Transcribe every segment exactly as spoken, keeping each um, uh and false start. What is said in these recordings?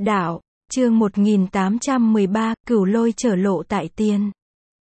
Đạo, chương một nghìn tám trăm mười ba, Cửu Lôi trở lộ tại tiên.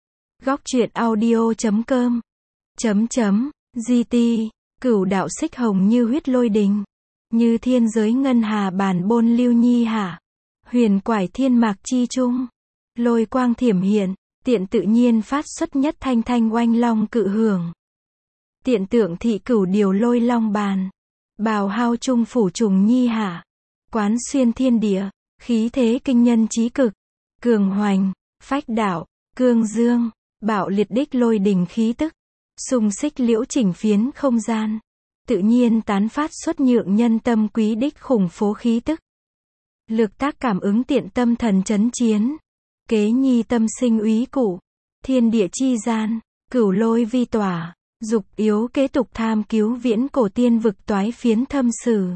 Góc truyện audio chấm com. Chấm chấm, giê tê, Cửu đạo xích hồng như huyết lôi đình. Như thiên giới ngân hà bản bôn lưu nhi hạ. Huyền quải thiên mạc chi trung. Lôi quang thiểm hiện, tiện tự nhiên phát xuất nhất thanh thanh oanh long cự hưởng. Tiện tượng thị cửu điều lôi long bàn. Bào hao trung phủ trùng nhi hạ. Quán xuyên thiên địa, khí thế kinh nhân trí cực. Cường hoành, phách đạo, cương dương, bạo liệt đích lôi đình khí tức. Xung xích liễu chỉnh phiến không gian. Tự nhiên tán phát xuất nhượng nhân tâm quý đích khủng phố khí tức. Lược tác cảm ứng tiện tâm thần chấn chiến. Kế nhi tâm sinh úy cụ. Thiên địa chi gian, cửu lôi vi tỏa. Dục yếu kế tục tham cứu viễn cổ tiên vực toái phiến thâm sử.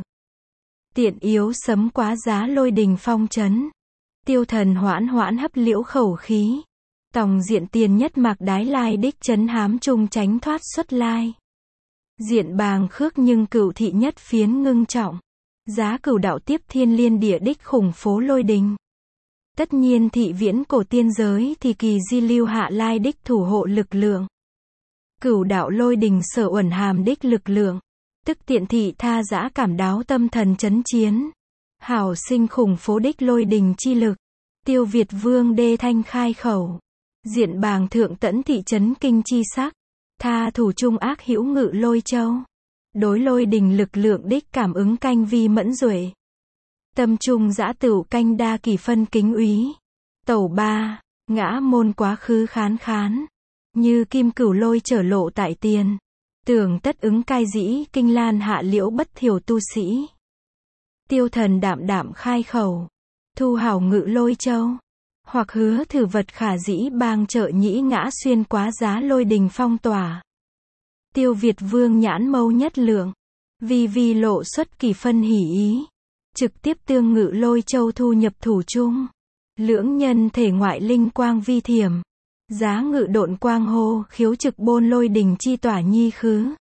Tiện yếu sấm quá giá lôi đình phong chấn. Tiêu thần hoãn hoãn hấp liễu khẩu khí. Tòng diện tiền nhất mạc đái lai đích chấn hám trung tránh thoát xuất lai. Diện bàng khước nhưng cửu thị nhất phiến ngưng trọng. Giá cửu đạo tiếp thiên liên địa đích khủng phố lôi đình. Tất nhiên thị viễn cổ tiên giới thì kỳ di lưu hạ lai đích thủ hộ lực lượng. Cửu đạo lôi đình sở uẩn hàm đích lực lượng. Tức tiện thị tha giã cảm đáo tâm thần chấn chiến. Hảo sinh khủng phố đích lôi đình chi lực. Tiêu Việt vương đê thanh khai khẩu. Diện bàng thượng tẫn thị chấn kinh chi sắc. Tha thủ trung ác hữu ngự lôi châu. Đối lôi đình lực lượng đích cảm ứng canh vi mẫn duệ. Tâm trung giã tửu canh đa kỳ phân kính úy. Tẩu ba, ngã môn quá khứ khán khán. Như kim cửu lôi trở lộ tại tiền. Tưởng tất ứng cai dĩ kinh lan hạ liễu bất thiểu tu sĩ. Tiêu thần đạm đạm khai khẩu. Thu hảo ngự lôi châu. Hoặc hứa thử vật khả dĩ bang trợ nhĩ ngã xuyên quá giá lôi đình phong tỏa. Tiêu Việt vương nhãn mâu nhất lượng. Vi vi lộ xuất kỳ phân hỉ ý. Trực tiếp tương ngự lôi châu thu nhập thủ trung. Lưỡng nhân thể ngoại linh quang vi thiểm. Giá ngự độn quang hô khiếu trực bôn lôi đình chi tỏa nhi khứ.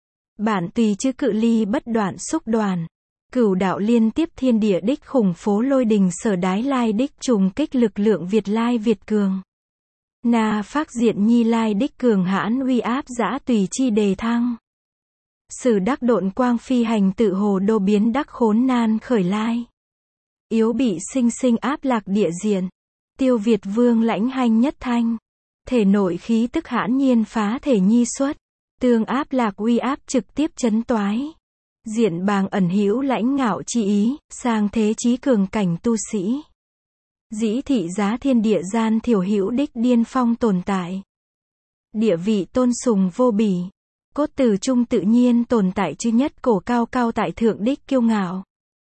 Bản tùy chữ cự ly bất đoạn xúc đoàn. Cửu đạo liên tiếp thiên địa đích khủng phố lôi đình sở đái lai đích trùng kích lực lượng Việt lai Việt cường. Na phác diện nhi lai đích cường hãn uy áp giã tùy chi đề thăng. Sử đắc độn quang phi hành tự hồ đô biến đắc khốn nan khởi lai. Yếu bị sinh sinh áp lạc địa diện. Tiêu Việt vương lãnh hành nhất thanh. Thể nội khí tức hãn nhiên phá thể nhi xuất. Tương áp lạc uy áp trực tiếp chấn toái. Diện bàng ẩn hữu lãnh ngạo chi ý, sang thế chí cường cảnh tu sĩ. Dĩ thị giá thiên địa gian thiểu hữu đích điên phong tồn tại. Địa vị tôn sùng vô bỉ. Cốt từ trung tự nhiên tồn tại chư nhất cổ cao cao tại thượng đích kiêu ngạo.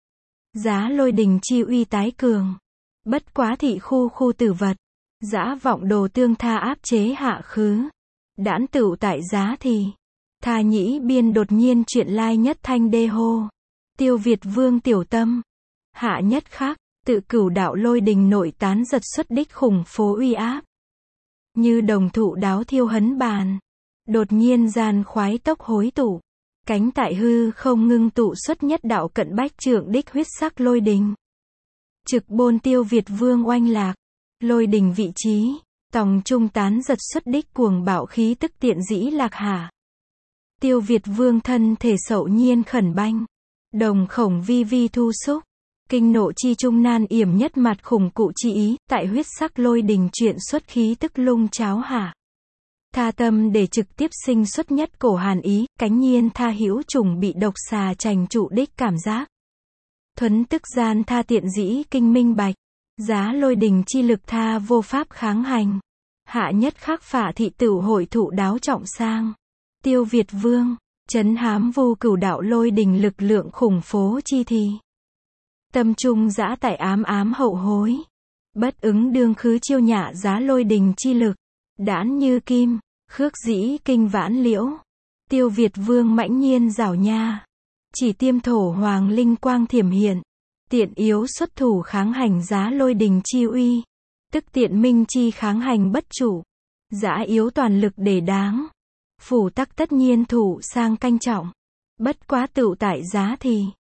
Giá lôi đình chi uy tái cường. Bất quá thị khu khu tử vật. Giã vọng đồ tương tha áp chế hạ khứ. Đãn tửu tại giá thì. Tha nhĩ biên đột nhiên chuyện lai nhất thanh đê hô. Tiêu Việt vương tiểu tâm. Hạ nhất khác, tự cửu đạo lôi đình nội tán giật xuất đích khủng phố uy áp. Như đồng thụ đáo thiêu hấn bàn. Đột nhiên gian khoái tốc hối tụ. Cánh tại hư không ngưng tụ xuất nhất đạo cận bách trượng đích huyết sắc lôi đình. Trực bôn Tiêu Việt vương oanh lạc. Lôi đình vị trí. Tòng trung tán giật xuất đích cuồng bạo khí tức tiện dĩ lạc hạ. Tiêu Việt vương thân thể sậu nhiên khẩn banh. Đồng khổng vi vi thu xúc. Kinh nộ chi trung nan yểm nhất mặt khủng cụ chi ý. Tại huyết sắc lôi đình chuyện xuất khí tức lung cháo hạ. Tha tâm để trực tiếp sinh xuất nhất cổ hàn ý. Cánh nhiên tha hữu trùng bị độc xà trành trụ đích cảm giác. Thuấn tức gian tha tiện dĩ kinh minh bạch. Giá lôi đình chi lực tha vô pháp kháng hành. Hạ nhất khắc phả thị tửu hội thụ đáo trọng sang. Tiêu Việt vương, chấn hám vu cửu đạo lôi đình lực lượng khủng phố chi thì. Tâm trung giã tại ám ám hậu hối. Bất ứng đương khứ chiêu nhạ giá lôi đình chi lực. Đãn như kim, khước dĩ kinh vãn liễu. Tiêu Việt vương mãnh nhiên rảo nha. Chỉ tiêm thổ hoàng linh quang thiểm hiện. Tiện yếu xuất thủ kháng hành giá lôi đình chi uy. Tức tiện minh chi kháng hành bất chủ. Giã yếu toàn lực để đáng. Phủ tắc tất nhiên thủ sang canh trọng. Bất quá tựu tại giá thì.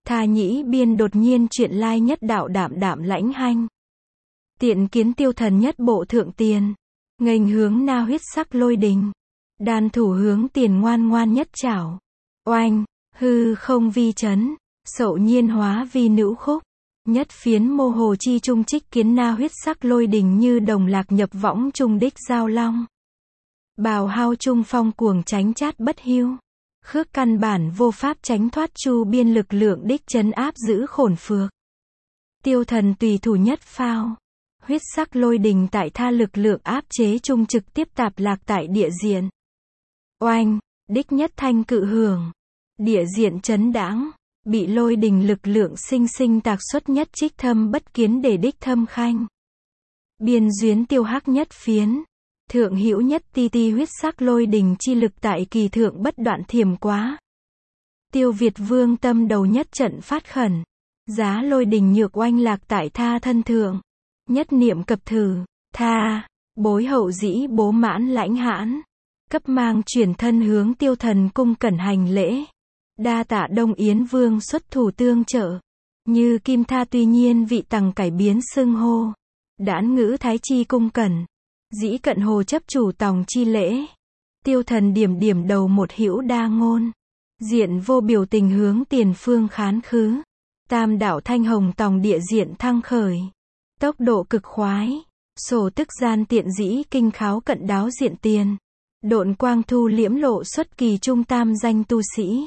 Tha nhĩ biên đột nhiên chuyện lai nhất đạo đạm đạm lãnh hanh. Tiện kiến tiêu thần nhất bộ thượng tiền. Nghênh hướng na huyết sắc lôi đình. Đàn thủ hướng tiền ngoan ngoan nhất chảo. Oanh, hư không vi chấn. Sậu nhiên hóa vi nữ khúc. Nhất phiến mô hồ chi trung trích kiến na huyết sắc lôi đình như đồng lạc nhập võng trung đích giao long. Bào hao trung phong cuồng tránh chát bất hiu. Khước căn bản vô pháp tránh thoát chu biên lực lượng đích chấn áp giữ khổn phược. Tiêu thần tùy thủ nhất phao. Huyết sắc lôi đình tại tha lực lượng áp chế trung trực tiếp tạp lạc tại địa diện. Oanh, đích nhất thanh cự hưởng. Địa diện chấn đãng. Bị lôi đình lực lượng sinh sinh tạc xuất nhất trích thâm bất kiến để đích thâm khanh. Biên duyến tiêu hắc nhất phiến. Thượng hữu nhất ti ti huyết sắc lôi đình chi lực tại kỳ thượng bất đoạn thiềm quá. Tiêu Việt vương tâm đầu nhất trận phát khẩn. Giá lôi đình nhược oanh lạc tại tha thân thượng. Nhất niệm cập thử, tha, bối hậu dĩ bố mãn lãnh hãn. Cấp mang chuyển thân hướng tiêu thần cung cẩn hành lễ. Đa tạ Đông Yến vương xuất thủ tương trợ. Như kim tha tuy nhiên vị tằng cải biến xưng hô. Đãn ngữ thái chi cung cẩn. Dĩ cận hồ chấp chủ tòng chi lễ. Tiêu thần điểm điểm đầu một hữu đa ngôn. Diện vô biểu tình hướng tiền phương khán khứ. Tam đạo thanh hồng tòng địa diện thăng khởi. Tốc độ cực khoái. Sổ tức gian tiện dĩ kinh kháo cận đáo diện tiền. Độn quang thu liễm lộ xuất kỳ trung tam danh tu sĩ.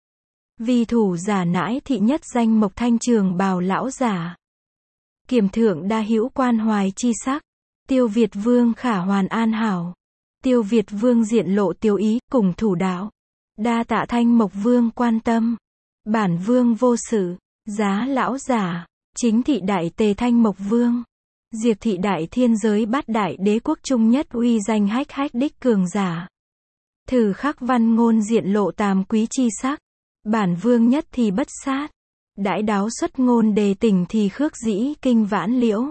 Vi thủ giả nãi thị nhất danh mộc thanh trường bào lão giả. Kiểm thượng đa hữu quan hoài chi sắc. Tiêu Việt vương khả hoàn an hảo. Tiêu Việt vương diện lộ tiêu ý, cùng thủ đạo. Đa tạ thanh mộc vương quan tâm. Bản vương vô sự, giá lão giả. Chính thị đại tề thanh mộc vương. Diệt thị đại thiên giới bát đại đế quốc trung nhất uy danh hách hách đích cường giả. Thử khắc văn ngôn diện lộ tam quý chi sắc. Bản vương nhất thì bất sát. Đãi đáo xuất ngôn đề tình thì khước dĩ kinh vãn liễu.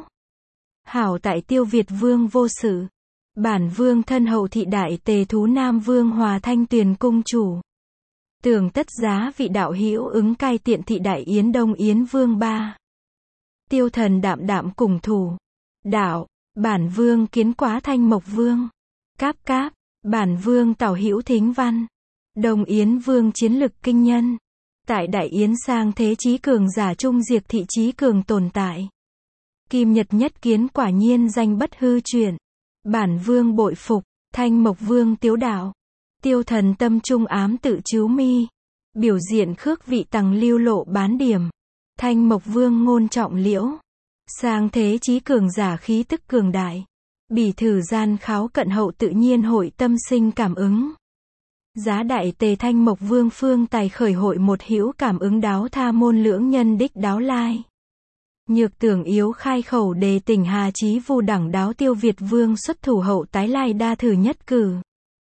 Hảo tại Tiêu Việt vương vô sự. Bản vương thân hậu thị đại tề thú nam vương hòa thanh tuyền cung chủ. Tưởng tất giá vị đạo hữu ứng cai tiện thị đại yến đông yến vương ba. Tiêu thần đạm đạm cùng thủ. Đạo, bản vương kiến quá thanh mộc vương. Cáp cáp, bản vương tảo hữu thính văn. Đông yến vương chiến lực kinh nhân. Tại đại yến sang thế chí cường giả trung diệt thị chí cường tồn tại. Kim nhật nhất kiến quả nhiên danh bất hư truyền. Bản vương bội phục, thanh mộc vương tiếu đạo. Tiêu thần tâm trung ám tự chiếu mi. Biểu diện khước vị tằng lưu lộ bán điểm. Thanh mộc vương ngôn trọng liễu. Sang thế chí cường giả khí tức cường đại. Bỉ thử gian kháo cận hậu tự nhiên hội tâm sinh cảm ứng. Giá đại tề thanh mộc vương phương tài khởi hội một hữu cảm ứng đáo tha môn lưỡng nhân đích đáo lai. Nhược tưởng yếu khai khẩu đề tình hà chí vu đẳng đáo Tiêu Việt vương xuất thủ hậu tái lai đa thử nhất cử.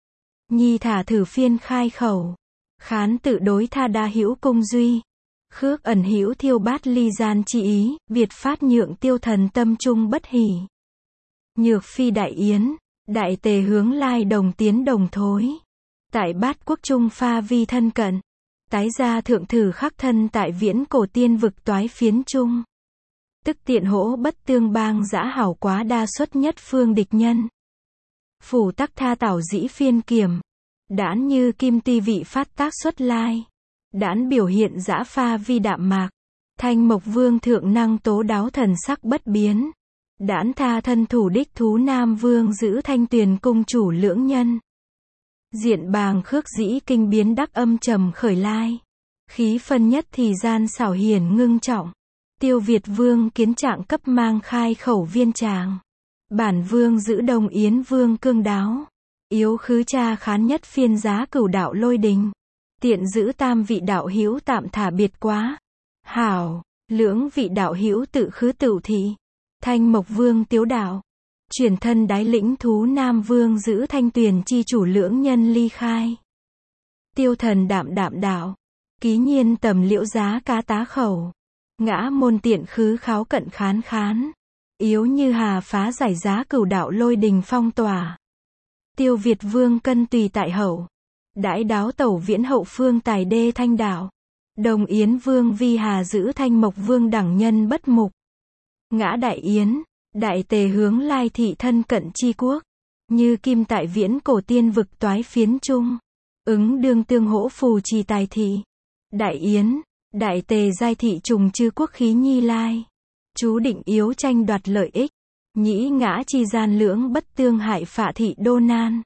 Nhi thả thử phiên khai khẩu. Khán tự đối tha đa hữu cung duy. Khước ẩn hữu thiêu bát ly gian chi ý, Việt phát nhượng tiêu thần tâm trung bất hỉ. Nhược phi đại yến, đại tề hướng lai đồng tiến đồng thối. Tại bát quốc trung pha vi thân cận. Tái gia thượng thử khắc thân tại viễn cổ tiên vực toái phiến trung. Tức tiện hỗ bất tương bang dã hảo quá đa xuất nhất phương địch nhân. Phủ tắc tha tảo dĩ phiên kiểm. Đãn như kim ti vị phát tác xuất lai. Đãn biểu hiện dã pha vi đạm mạc. Thanh mộc vương thượng năng tố đáo thần sắc bất biến. Đãn tha thân thủ đích thú nam vương giữ thanh tuyền cung chủ lưỡng nhân. Diện bàng khước dĩ kinh biến đắc âm trầm khởi lai. Khí phân nhất thì gian xảo hiển ngưng trọng. Tiêu Việt vương kiến trạng cấp mang khai khẩu viên tràng. Bản vương giữ Đông Yến vương cương đáo. Yếu khứ cha khán nhất phiên giá cửu đạo lôi đình. Tiện giữ tam vị đạo hữu tạm thả biệt quá. Hảo, lưỡng vị đạo hữu tự khứ tửu thị. Thanh mộc vương tiếu đạo. Chuyển thân đái lĩnh thú nam vương giữ thanh tuyền chi chủ lưỡng nhân ly khai. Tiêu thần đạm đạm đạo. Ký nhiên tầm liễu giá cá tá khẩu. Ngã môn tiện khứ kháo cận khán khán. Yếu như hà phá giải giá cửu đạo lôi đình phong tỏa. Tiêu Việt vương cân tùy tại hậu. Đãi đáo tẩu viễn hậu phương tài đê thanh đạo. Đồng Yến Vương Vi Hà giữ Thanh Mộc Vương đẳng nhân bất mục. Ngã Đại Yến, Đại Tề hướng Lai thị thân cận chi quốc. Như kim tại viễn cổ tiên vực toái phiến trung. Ứng đương tương hỗ phù trì tài thị. Đại Yến, Đại Tề giai thị trùng chư quốc khí nhi lai. Chú định yếu tranh đoạt lợi ích. Nhĩ ngã chi gian lưỡng bất tương hại phạ thị đô nan.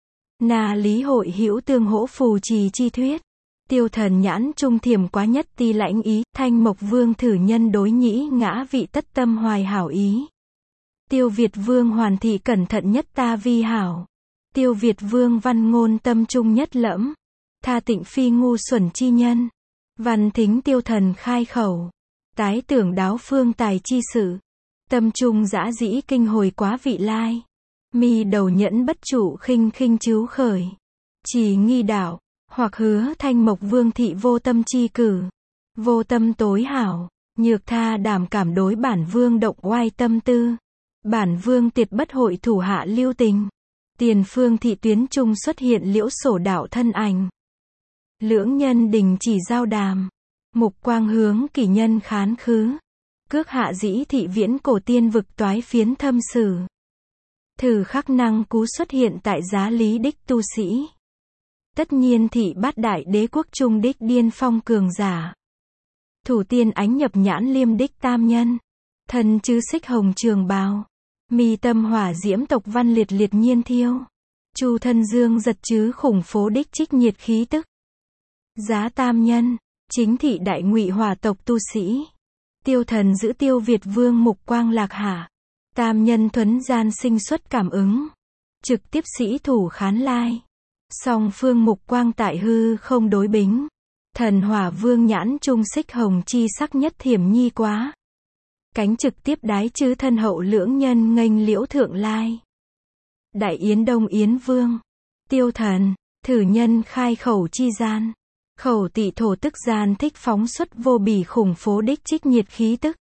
Na lý hội hữu tương hỗ phù trì chi thuyết. Tiêu thần nhãn trung thiềm quá nhất ti lãnh ý. Thanh Mộc Vương thử nhân đối nhĩ ngã vị tất tâm hoài hảo ý. Tiêu Việt Vương hoàn thị cẩn thận nhất ta vi hảo. Tiêu Việt Vương văn ngôn tâm trung nhất lẫm. Tha tịnh phi ngu xuẩn chi nhân. Văn thính tiêu thần khai khẩu. Tái tưởng đáo phương tài chi sự. Tâm trung dã dĩ kinh hồi quá vị lai. Mi đầu nhẫn bất trụ khinh khinh chiếu khởi. Chỉ nghi đạo, hoặc hứa Thanh Mộc Vương thị vô tâm chi cử. Vô tâm tối hảo, nhược tha đảm cảm đối bản vương động oai tâm tư. Bản vương tiệt bất hội thủ hạ lưu tình. Tiền phương thị tuyến trung xuất hiện liễu sổ đạo thân ảnh. Lưỡng nhân đình chỉ giao đàm. Mục quang hướng kỷ nhân khán khứ. Cước hạ dĩ thị viễn cổ tiên vực toái phiến thâm sử. Thử khắc năng cú xuất hiện tại giá lý đích tu sĩ. Tất nhiên thị bát đại đế quốc trung đích điên phong cường giả. Thủ tiên ánh nhập nhãn liêm đích tam nhân. Thần chứ xích hồng trường bào. Mi tâm hỏa diễm tộc văn liệt liệt nhiên thiêu. Chu thân dương giật chứ khủng phố đích trích nhiệt khí tức. Giá tam nhân, chính thị đại ngụy hỏa tộc tu sĩ. Tiêu thần giữ Tiêu Việt Vương mục quang lạc hạ. Tam nhân thuấn gian sinh xuất cảm ứng. Trực tiếp sĩ thủ khán lai. Song phương mục quang tại hư không đối bính. Thần hỏa vương nhãn trung xích hồng chi sắc nhất thiểm nhi quá. Cánh trực tiếp đái chứ thân hậu lưỡng nhân nghênh liễu thượng lai. Đại Yến Đông Yến Vương. Tiêu thần, thử nhân khai khẩu chi gian. Khẩu tị thổ tức gian thích phóng xuất vô bỉ khủng phố đích trích nhiệt khí tức.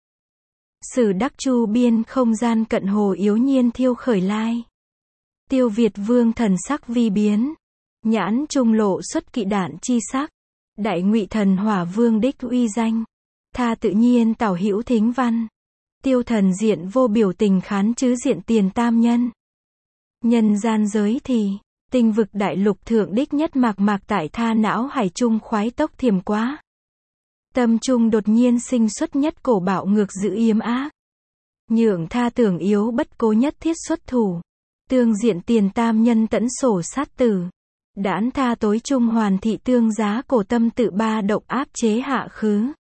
Sử đắc chu biên không gian cận hồ yếu nhiên thiêu khởi lai. Tiêu Việt Vương thần sắc vi biến. Nhãn trung lộ xuất kỵ đạn chi sắc. Đại ngụy thần hỏa vương đích uy danh. Tha tự nhiên tảo hữu thính văn. Tiêu thần diện vô biểu tình khán chứ diện tiền tam nhân. Nhân gian giới thì, tinh vực đại lục thượng đích nhất mạc mạc tại tha não hải trung khoái tốc thiềm quá. Tâm trung đột nhiên sinh xuất nhất cổ bạo ngược dữ yếm ác. Nhượng tha tưởng yếu bất cố nhất thiết xuất thủ. Tương diện tiền tam nhân tẫn sổ sát tử. Đãn tha tối trung hoàn thị tương giá cổ tâm tự ba động áp chế hạ khứ.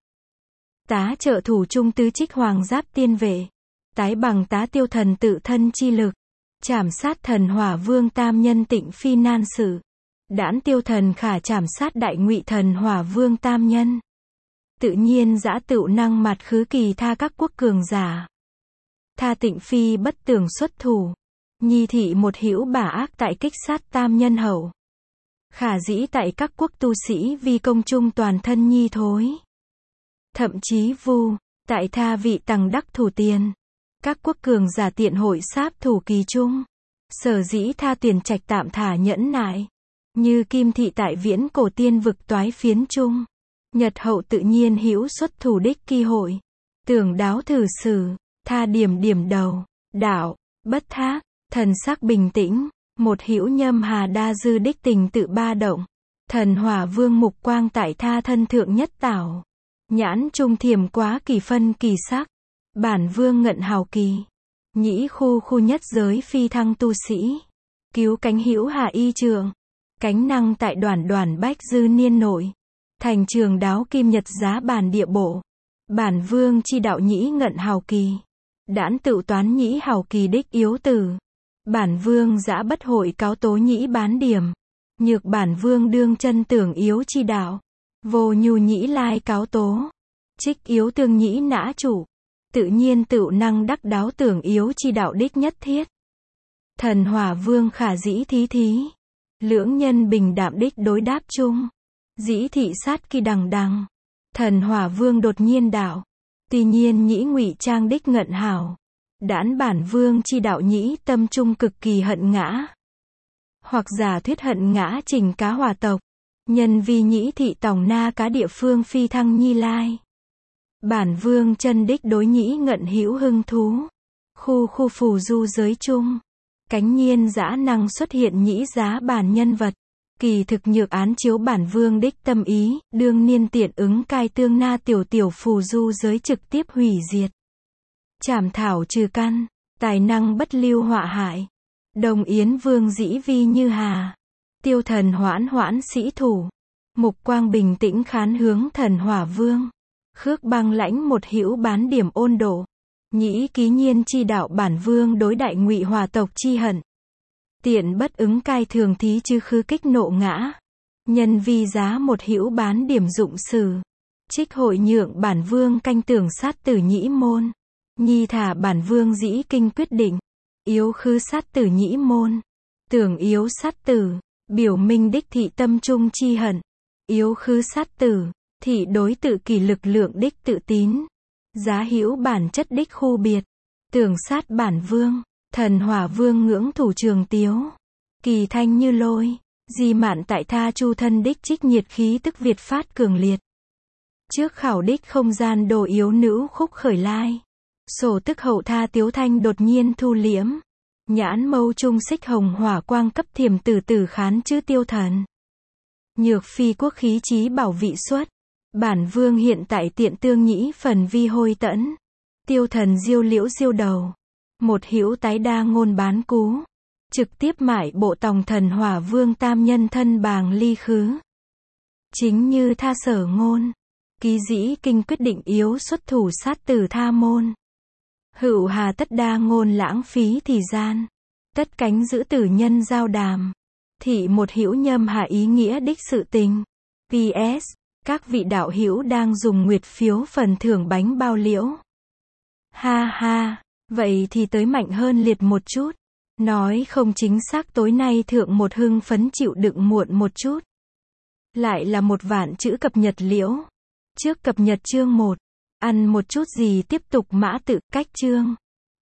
Tá trợ thủ trung tứ trích hoàng giáp tiên vệ. Tái bằng tá tiêu thần tự thân chi lực. Chảm sát thần hỏa vương tam nhân tịnh phi nan sự. Đãn tiêu thần khả chảm sát đại ngụy thần hỏa vương tam nhân. Tự nhiên dã tựu năng mặt khứ kỳ tha các quốc cường giả. Tha tịnh phi bất tưởng xuất thủ. Nhi thị một hữu bả ác tại kích sát tam nhân hậu. Khả dĩ tại các quốc tu sĩ vi công trung toàn thân nhi thối. Thậm chí vu, tại tha vị tằng đắc thủ tiền. Các quốc cường giả tiện hội sáp thủ kỳ trung. Sở dĩ tha tuyển trạch tạm thả nhẫn nại. Như kim thị tại viễn cổ tiên vực toái phiến trung. Nhật hậu tự nhiên hữu xuất thủ đích kỳ hội. Tưởng đáo thử sử, tha điểm điểm đầu, đạo, bất thác, thần sắc bình tĩnh. Một hữu nhâm hà đa dư đích tình tự ba động. Thần hỏa vương mục quang tại tha thân thượng nhất tảo. Nhãn trung thiềm quá kỳ phân kỳ sắc. Bản vương ngận hào kỳ. Nhĩ khu khu nhất giới phi thăng tu sĩ. Cứu cánh hữu hạ y trường. Cánh năng tại đoàn đoàn bách dư niên nội. Thành trường đáo kim nhật giá bản địa bộ. Bản vương chi đạo nhĩ ngận hào kỳ. Đãn tự toán nhĩ hào kỳ đích yếu tử. Bản vương dã bất hội cáo tố nhĩ bán điểm. Nhược bản vương đương chân tưởng yếu chi đạo. Vô nhu nhĩ lai cáo tố. Trích yếu tương nhĩ nã chủ. Tự nhiên tự năng đắc đáo tưởng yếu chi đạo đích nhất thiết. Thần hỏa vương khả dĩ thí thí. Lưỡng nhân bình đạm đích đối đáp chung. Dĩ thị sát kỳ đằng đằng. Thần hỏa vương đột nhiên đạo. Tuy nhiên nhĩ ngụy trang đích ngận hảo. Đãn bản vương chi đạo nhĩ tâm trung cực kỳ hận ngã. Hoặc giả thuyết hận ngã trình cá hòa tộc. Nhân vi nhĩ thị tòng na cá địa phương phi thăng Nhi Lai. Bản vương chân đích đối nhĩ ngận hữu hưng thú. Khu khu phù du giới chung. Cánh nhiên dã năng xuất hiện nhĩ giá bản nhân vật. Kỳ thực nhược án chiếu bản vương đích tâm ý, đương niên tiện ứng cai tương na tiểu tiểu phù du giới trực tiếp hủy diệt. Trảm thảo trừ căn, tài năng bất lưu họa hại. Đồng Yến vương dĩ vi như hà. Tiêu thần hoãn hoãn sĩ thủ. Mục quang bình tĩnh khán hướng thần hỏa vương. Khước băng lãnh một hữu bán điểm ôn độ. Nhĩ ký nhiên chi đạo bản vương đối đại ngụy hòa tộc chi hận. Tiện bất ứng cai thường thí chư khư kích nộ ngã. Nhân vi giá một hữu bán điểm dụng sử. Trích hội nhượng bản vương canh tưởng sát tử nhĩ môn. Nhi thả bản vương dĩ kinh quyết định. Yếu khứ sát tử nhĩ môn. Tưởng yếu sát tử. Biểu minh đích thị tâm trung chi hận. Yếu khứ sát tử. Thị đối tự kỷ lực lượng đích tự tín. Giá hữu bản chất đích khu biệt. Tưởng sát bản vương. Thần hỏa vương ngưỡng thủ trường tiếu. Kỳ thanh như lôi. Di mạn tại tha chu thân đích trích nhiệt khí tức Việt phát cường liệt. Trước khảo đích không gian đồ yếu nữ khúc khởi lai. Sổ tức hậu tha tiếu thanh đột nhiên thu liễm. Nhãn mâu trung xích hồng hỏa quang cấp thiềm tử tử khán chữ tiêu thần. Nhược phi quốc khí trí bảo vị xuất. Bản vương hiện tại tiện tương nhĩ phần vi hôi tẫn. Tiêu thần diêu liễu diêu đầu. Một hữu tái đa ngôn bán cú. Trực tiếp mại bộ tòng thần hỏa vương tam nhân thân bàng ly khứ. Chính như tha sở ngôn. Ký dĩ kinh quyết định yếu xuất thủ sát tử tha môn. Hữu hà tất đa ngôn lãng phí thì gian. Tất cánh giữ tử nhân giao đàm. Thị một hữu nhâm hạ ý nghĩa đích sự tình. pê ét. Các vị đạo hữu đang dùng nguyệt phiếu phần thưởng bánh bao liễu. Ha ha. Vậy thì tới mạnh hơn liệt một chút. Nói không chính xác tối nay thượng một hưng phấn chịu đựng muộn một chút. Lại là một vạn chữ cập nhật liễu. Trước cập nhật chương một. Ăn một chút gì tiếp tục mã tự cách chương.